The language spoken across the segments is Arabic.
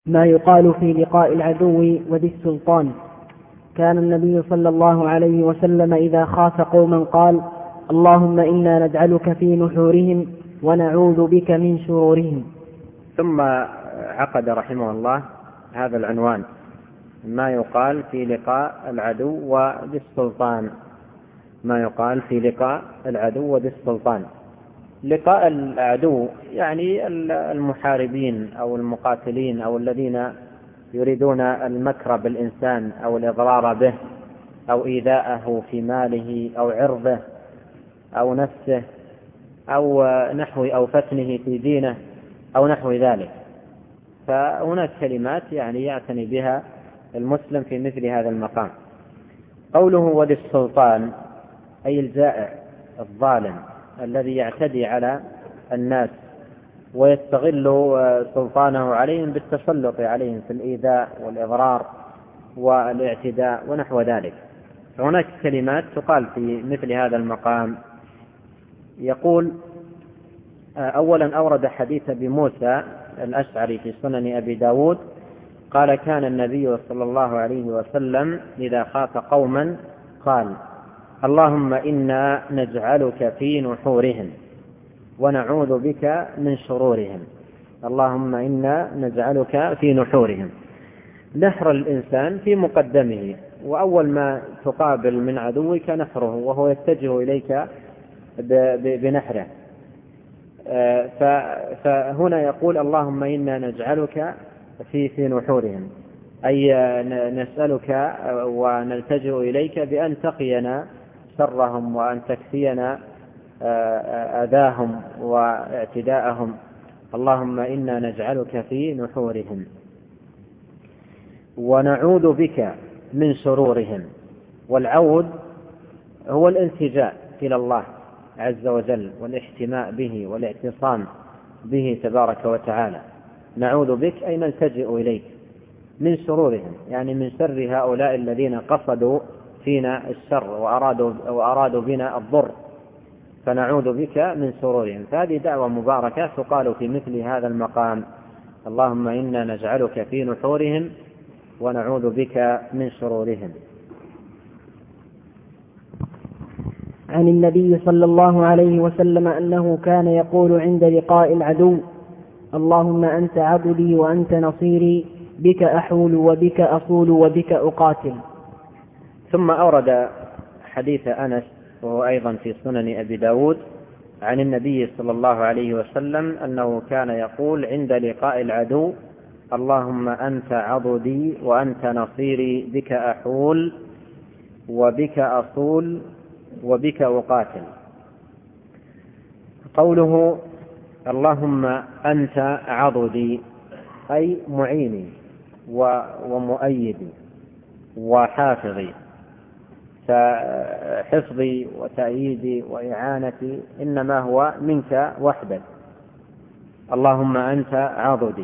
ما يقال في لقاء العدو وذي السلطان. كان النبي صلى الله عليه وسلم إذا خاف قوما قال: اللهم إنا نجعلك في نحورهم ونعوذ بك من شرورهم. ثم عقد رحمه الله هذا العنوان: ما يقال في لقاء العدو وذي السلطان. ما يقال في لقاء العدو وذي السلطان. لقاء العدو يعني المحاربين أو المقاتلين أو الذين يريدون المكر بالإنسان أو الإضرار به أو إيذاءه في ماله أو عرضه أو نفسه أو نحو أو فتنه في دينه أو نحو ذلك. فهناك كلمات يعني يعتني بها المسلم في مثل هذا المقام. قوله وذي السلطان أي الجائع الظالم الذي يعتدي على الناس ويستغل سلطانه عليهم بالتسلط عليهم في الإيذاء والإضرار والاعتداء ونحو ذلك. فهناك كلمات تقال في مثل هذا المقام. يقول: أولا أورد حديث أبي موسى الأشعري في سنن أبي داود قال: كان النبي صلى الله عليه وسلم إذا خاف قوما قال: اللهم إنا نجعلك في نحورهم ونعوذ بك من شرورهم. اللهم إنا نجعلك في نحورهم. نحر الإنسان في مقدمه، وأول ما تقابل من عدوك نحره وهو يتجه إليك بنحره. فهنا يقول: اللهم إنا نجعلك في نحورهم، أي نسألك ونلتجئ إليك بأن تقينا شرهم وأن تكفينا أذاهم واعتداءهم. اللهم إنا نجعلك في نحورهم ونعوذ بك من شرورهم. والعود هو الالتجاء إلى الله عز وجل والاحتماء به والاعتصام به تبارك وتعالى. نعوذ بك أي نلتجئ إليك. من شرورهم يعني من شر هؤلاء الذين قصدوا فينا الشر وأرادوا بنا الضر، فنعوذ بك من شرورهم. فهذه دعوة مباركة تقال في مثل هذا المقام: اللهم إنا نجعلك في نحورهم ونعوذ بك من شرورهم. عن النبي صلى الله عليه وسلم أنه كان يقول عند لقاء العدو: اللهم أنت عبدي وأنت نصيري، بك أحول وبك أصول وبك أقاتل. ثم أورد حديث أنس وهو أيضا في سنن أبي داود عن النبي صلى الله عليه وسلم أنه كان يقول عند لقاء العدو: اللهم أنت عضدي وأنت نصيري، بك أحول وبك أصول وبك أقاتل. قوله اللهم أنت عضدي أي معيني ومؤيدي وحافظي، فحفظي وتأييدي وإعانتي إنما هو منك وحدك. اللهم أنت عضدي.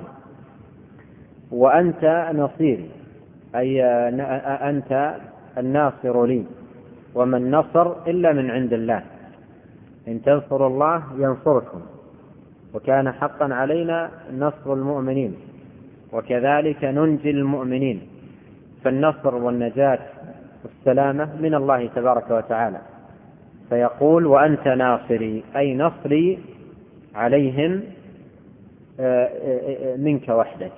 وأنت نصيري أي أنت الناصر لي، وما النصر إلا من عند الله، إن تنصروا الله ينصركم، وكان حقا علينا نصر المؤمنين، وكذلك ننجي المؤمنين. فالنصر والنجاة والسلامة من الله تبارك وتعالى. فيقول: وأنت ناصري أي نصري عليهم منك وحدك،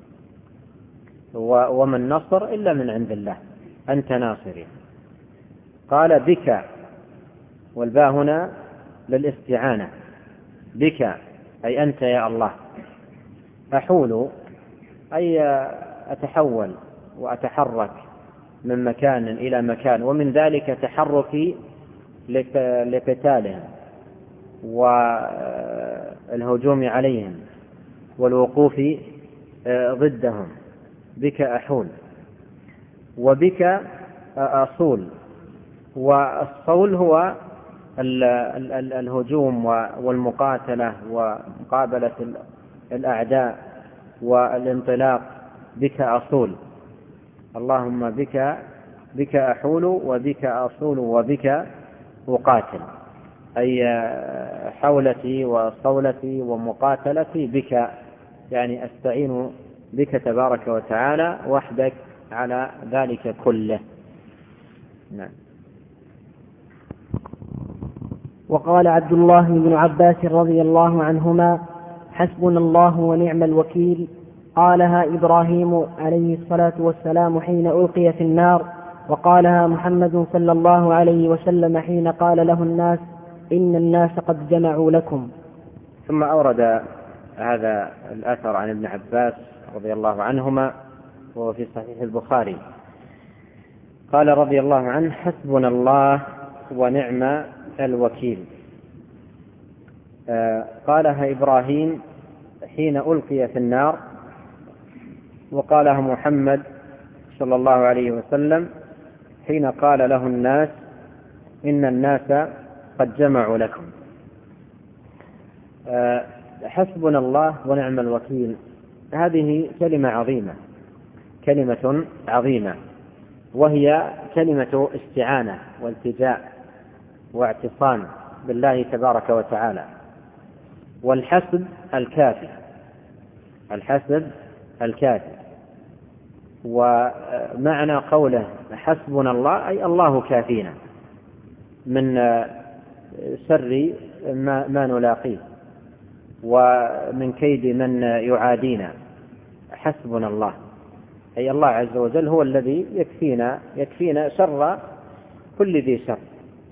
وما النصر إلا من عند الله، أنت ناصري. قال: بك، والباء هنا للاستعانة، بك أي أنت يا الله. أحول أي أتحول وأتحرك من مكان إلى مكان، ومن ذلك تحركي لقتالهم والهجوم عليهم والوقوف ضدهم. بك أحول. وبك أصول. والصول هو الهجوم والمقاتلة ومقابلة الأعداء والانطلاق. بك أصول. اللهم بك أحول وبك أصول وبك أقاتل، أي حولتي وصولتي ومقاتلتي بك، يعني أستعين بك تبارك وتعالى وحدك على ذلك كله. نعم. وقال عبد الله بن عباس رضي الله عنهما: حسبنا الله ونعم الوكيل. قالها إبراهيم عليه الصلاة والسلام حين ألقي في النار، وقالها محمد صلى الله عليه وسلم حين قال له الناس: إن الناس قد جمعوا لكم. ثم أورد هذا الأثر عن ابن عباس رضي الله عنهما وهو في صحيح البخاري، قال رضي الله عنه: حسبنا الله ونعم الوكيل. قالها إبراهيم حين ألقي في النار، وقالها محمد صلى الله عليه وسلم حين قال له الناس: إن الناس قد جمعوا لكم. حسبنا الله ونعم الوكيل هذه كلمة عظيمة، وهي كلمة استعانة والتجاء واعتصام بالله تبارك وتعالى. والحسب الكافي، ومعنى قوله حسبنا الله أي الله كافينا من شر ما نلاقيه ومن كيد من يعادينا. حسبنا الله أي الله عز وجل هو الذي يكفينا شر كل ذي شر.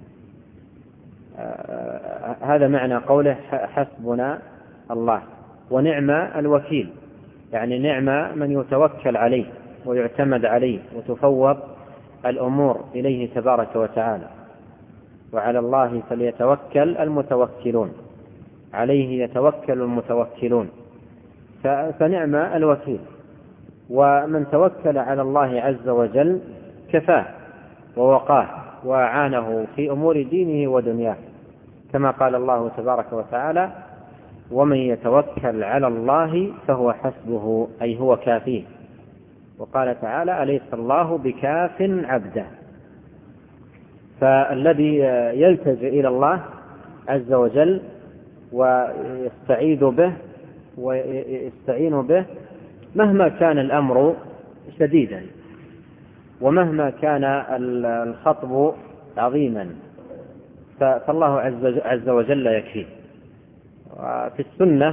هذا معنى قوله حسبنا الله. ونعم الوكيل يعني نعم من يتوكل عليه ويعتمد عليه وتفوض الأمور إليه تبارك وتعالى. وعلى الله فليتوكل المتوكلون، عليه يتوكل المتوكلون. فنعم الوكيل، ومن توكل على الله عز وجل كفاه ووقاه وأعانه في أمور دينه ودنياه، كما قال الله تبارك وتعالى: ومن يتوكل على الله فهو حسبه أي هو كافيه. وقال تعالى: أليس الله بكاف عبده. فالذي يلتجئ إلى الله عز وجل ويستعيذ به ويستعين به مهما كان الأمر شديدا ومهما كان الخطب عظيما، فالله عز وجل يكفيه. وفي السنة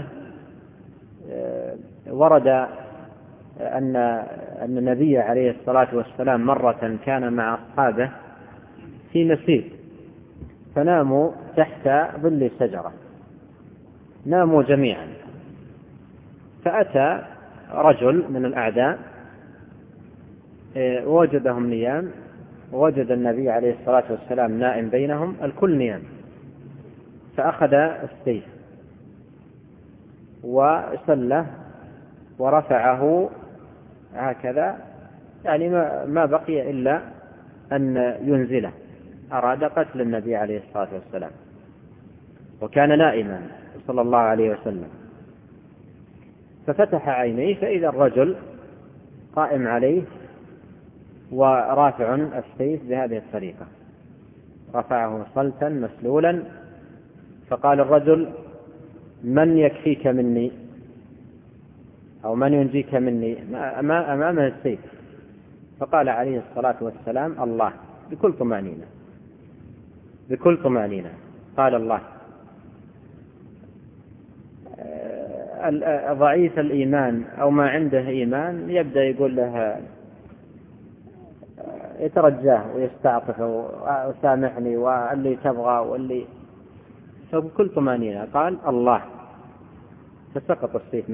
ورد أن النبي عليه الصلاة والسلام مرة كان مع أصحابه في مسير، فناموا تحت ظل شجرة، ناموا جميعا، فأتى رجل من الأعداء ووجدهم نيام، ووجد النبي عليه الصلاة والسلام نائم بينهم، الكل نيام، فأخذ السيف وسله ورفعه هكذا، يعني ما بقي إلا أن ينزله. أراد قتل النبي عليه الصلاة والسلام، وكان نائما صلى الله عليه وسلم. ففتح عينيه فإذا الرجل قائم عليه ورافع السيف بهذه الطريقة، رفعه صلتا مسلولا. فقال الرجل: من يكفيك مني أو من ينجيك مني أمامه السيف؟ فقال عليه الصلاة والسلام: الله، بكل طمأنينة قال الله. ضعيف الإيمان أو ما عنده إيمان يبدأ يقول له، يترجاه ويستعطف وسامحني واللي تبغى واللي، فبكل طمأنينة قال الله، فسقط السيف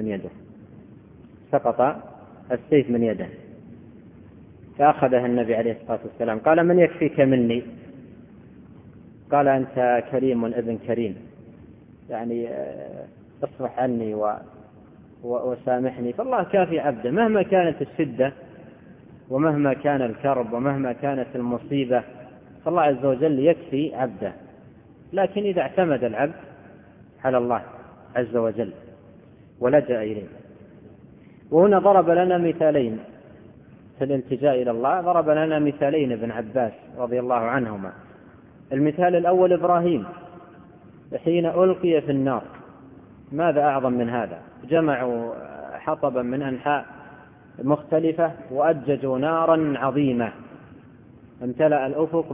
من يده، فأخذها النبي عليه الصلاة والسلام. قال: من يكفيك مني؟ قال: أنت كريم ابن كريم، يعني اصفح عني وسامحني. فالله كافي عبده مهما كانت الشدة ومهما كان الكرب ومهما كانت المصيبة، فالله عز وجل يكفي عبده. لكن إذا اعتمد العبد على الله عز وجل ولجأ إليه. وهنا ضرب لنا مثالين في الالتجاء إلى الله، ضرب لنا مثالين ابن عباس رضي الله عنهما. المثال الأول إبراهيم حين ألقي في النار، ماذا أعظم من هذا؟ جمعوا حطبا من أنحاء مختلفة وأججوا نارا عظيمة، امتلأ الأفق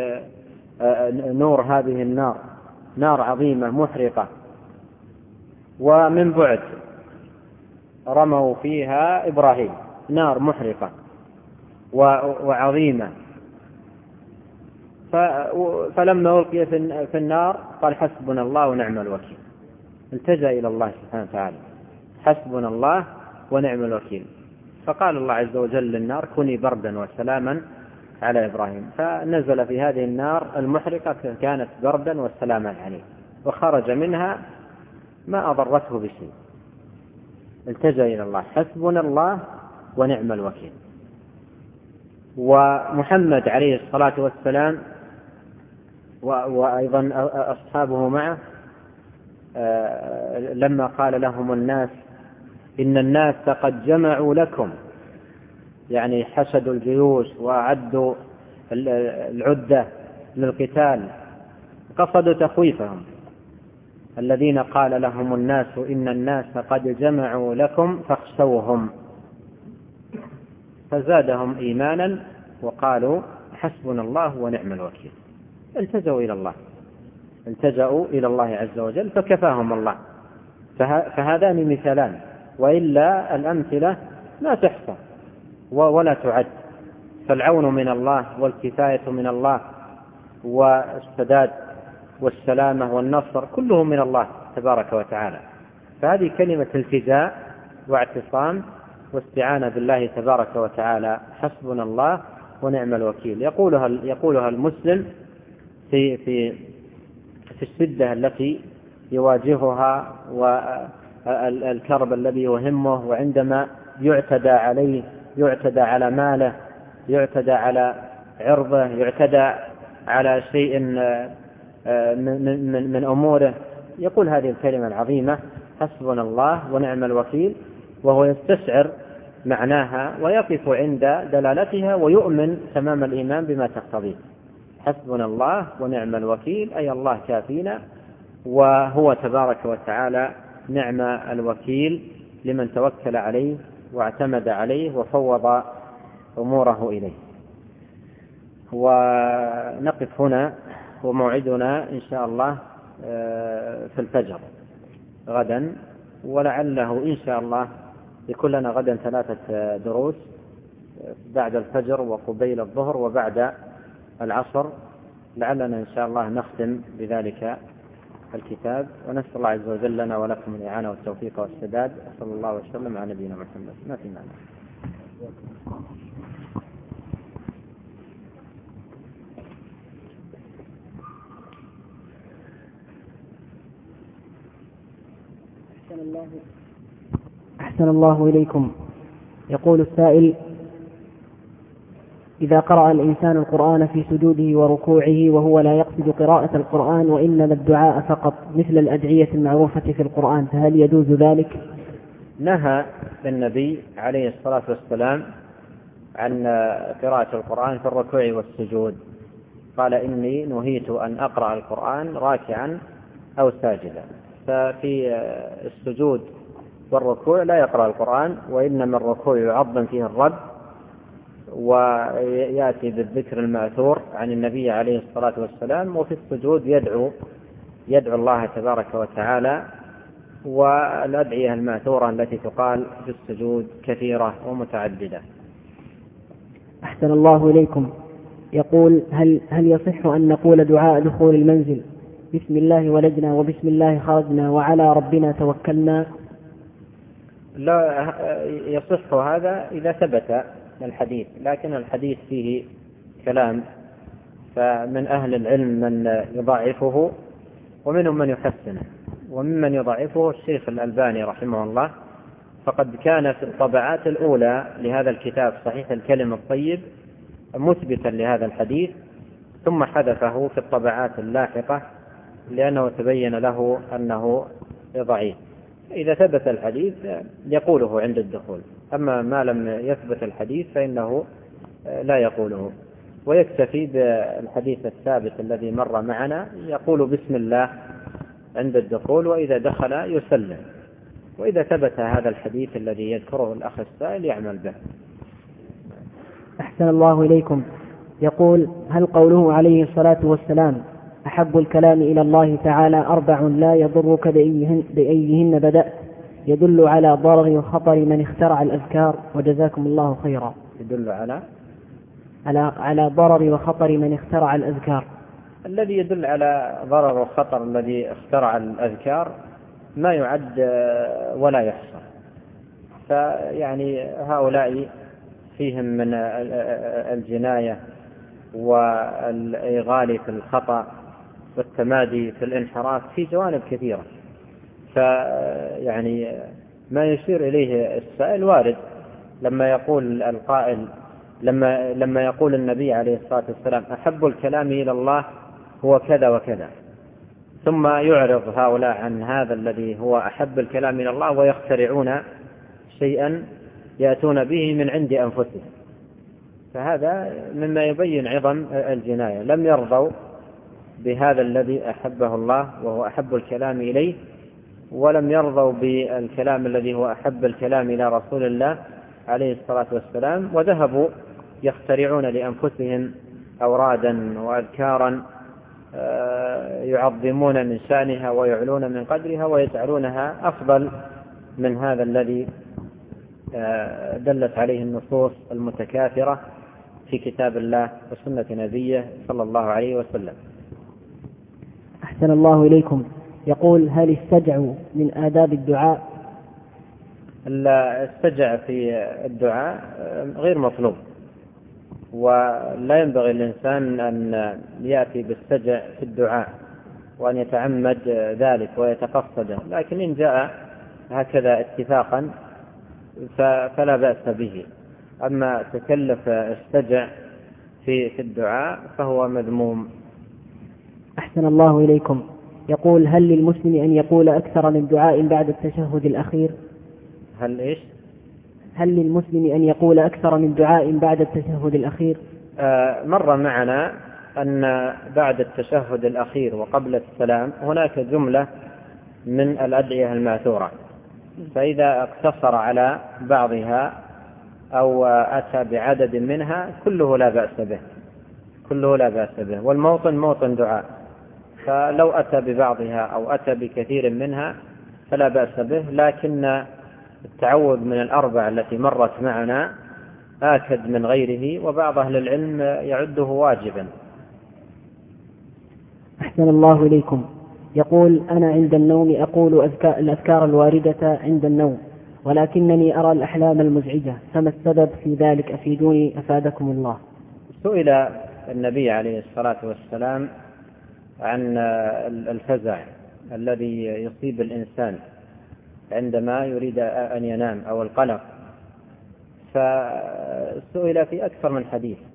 بنور هذه النار، نار عظيمة محرقة، ومن بعد رموا فيها إبراهيم، نار محرقة وعظيمة. فلما ألقي في النار قال حسبنا الله ونعم الوكيل، التجأ إلى الله سبحانه وتعالى، حسبنا الله ونعم الوكيل. فقال الله عز وجل للنار كوني بردا وسلاما على إبراهيم، فنزل في هذه النار المحرقة كانت بردا وسلاما عليه، وخرج منها ما أضرته بشيء. التجأ إلى الله، حسبنا الله ونعم الوكيل. ومحمد عليه الصلاة والسلام وأيضا أصحابه معه لما قال لهم الناس إن الناس قد جمعوا لكم، يعني حشدوا الجيوش وأعدوا العدة للقتال، قصدوا تخويفهم. الذين قال لهم الناس إن الناس قد جمعوا لكم فاخشوهم، فزادهم إيمانا وقالوا حسبنا الله ونعم الوكيل. التجأوا إلى الله عز وجل فكفاهم الله. فهذان مثالان، وإلا الأمثلة لا تحصى ولا تعد. فالعون من الله والكفاية من الله والسداد والسلامة والنصر كله من الله تبارك وتعالى. فهذه كلمة التجاء واعتصام واستعانة بالله تبارك وتعالى، حسبنا الله ونعم الوكيل. يقولها المسلم في الشدة التي يواجهها والكرب الذي يهمه، وعندما يعتدى عليه، يعتدى على ماله، يعتدى على عرضه، يعتدى على شيء من أموره، يقول هذه الكلمة العظيمة حسبنا الله ونعم الوكيل، وهو يستشعر معناها ويقف عند دلالتها ويؤمن تمام الإيمان بما تقتضيه. حسبنا الله ونعم الوكيل، أي الله كافينا، وهو تبارك وتعالى نعم الوكيل لمن توكل عليه واعتمد عليه وفوض أموره إليه. ونقف هنا، وموعدنا إن شاء الله في الفجر غدا، ولعله إن شاء الله يكون لنا غدا 3 دروس بعد الفجر وقبيل الظهر وبعد العصر، لعلنا إن شاء الله نختم بذلك الكتاب. ونسأل الله عز وجل لنا ولكم الإعانة والتوفيق والسداد. صلى الله وسلم على نبينا محمد. ما في معنى. أحسن الله إليكم. يقول السائل: إذا قرأ الإنسان القرآن في سجوده وركوعه وهو لا يقصد قراءة القرآن وإنما الدعاء فقط مثل الأدعية المعروفة في القرآن، فهل يجوز ذلك؟ نهى النبي عليه الصلاة والسلام عن قراءة القرآن في الركوع والسجود، قال إني نهيت أن أقرأ القرآن راكعا أو ساجدا. ففي السجود والركوع لا يقرأ القرآن، وإنما الركوع يعظم فيه الرب ويأتي بالذكر المأثور عن النبي عليه الصلاة والسلام، وفي السجود يدعو الله تبارك وتعالى، والأدعية المأثورة التي تقال في السجود كثيرة ومتعددة. أحسن الله إليكم. يقول: هل يصح أن نقول دعاء دخول المنزل بسم الله ولجنا وبسم الله خرجنا وعلى ربنا توكلنا؟ لا يصح هذا إذا ثبت الحديث، لكن الحديث فيه كلام، فمن أهل العلم من يضعفه ومنهم من يحسنه، وممن يضعفه الشيخ الألباني رحمه الله، فقد كان في الطبعات الأولى لهذا الكتاب صحيح الكلم الطيب مثبتا لهذا الحديث، ثم حذفه في الطبعات اللاحقة لأنه تبين له أنه ضعيف. إذا ثبت الحديث يقوله عند الدخول، أما ما لم يثبت الحديث فإنه لا يقوله، ويكتفي بالحديث الثابت الذي مر معنا، يقول بسم الله عند الدخول، وإذا دخل يسلم، وإذا ثبت هذا الحديث الذي يذكره الأخ السائل يعمل به. أحسن الله إليكم. يقول: هل قوله عليه الصلاة والسلام أحب الكلام إلى الله تعالى 4 لا يضرك بأيهن بدأت يدل على ضرر وخطر من اخترع الأذكار؟ وجزاكم الله خيرا. يدل على ضرر وخطر من اخترع الأذكار. الذي يدل على ضرر وخطر الذي اخترع الأذكار ما يعد ولا يحصى، فيعني هؤلاء فيهم من الجناية والإغال في الخطأ والتمادي في الانحراف في جوانب كثيرة. فيعني ما يشير إليه السائل وارد لما يقول القائل، لما يقول النبي عليه الصلاة والسلام أحب الكلام إلى الله هو كذا وكذا، ثم يعرض هؤلاء عن هذا الذي هو أحب الكلام إلى الله ويخترعون شيئا يأتون به من عند أنفسهم، فهذا مما يبين عظم الجناية. لم يرضوا بهذا الذي أحبه الله وهو أحب الكلام إليه، ولم يرضوا بالكلام الذي هو أحب الكلام إلى رسول الله عليه الصلاة والسلام، وذهبوا يخترعون لأنفسهم أورادا وأذكارا يعظمون من شأنها ويعلون من قدرها ويجعلونها أفضل من هذا الذي دلت عليه النصوص المتكاثرة في كتاب الله وسنة نبيه صلى الله عليه وسلم. أحسن الله إليكم. يقول: هل السجع من آداب الدعاء؟ السجع في الدعاء غير مطلوب، ولا ينبغي الإنسان أن يأتي بالسجع في الدعاء وأن يتعمد ذلك ويتقصده، لكن إن جاء هكذا اتفاقا فلا بأس به. أما تكلف السجع في الدعاء فهو مذموم. أحسن الله إليكم. يقول: هل للمسلم أن يقول أكثر من دعاء بعد التشهد الأخير؟ هل للمسلم أن يقول أكثر من دعاء بعد التشهد الأخير؟ مر معنا أن بعد التشهد الأخير وقبل السلام هناك جملة من الأدعية الماثورة، فإذا اقتصر على بعضها أو أتى بعدد منها كله لا بأس به، والموطن موطن دعاء، فلو أتى ببعضها أو أتى بكثير منها فلا بأس به، لكن التعوذ من الأربع التي مرت معنا آكد من غيره، وبعض أهل العلم يعده واجبا. أحسن الله إليكم. يقول: أنا عند النوم أقول الأذكار الواردة عند النوم، ولكنني أرى الأحلام المزعجة، فما السبب في ذلك؟ أفيدوني أفادكم الله. سئل النبي عليه الصلاة والسلام عن الفزع الذي يصيب الإنسان عندما يريد أن ينام أو القلق، فسئل في أكثر من حديث،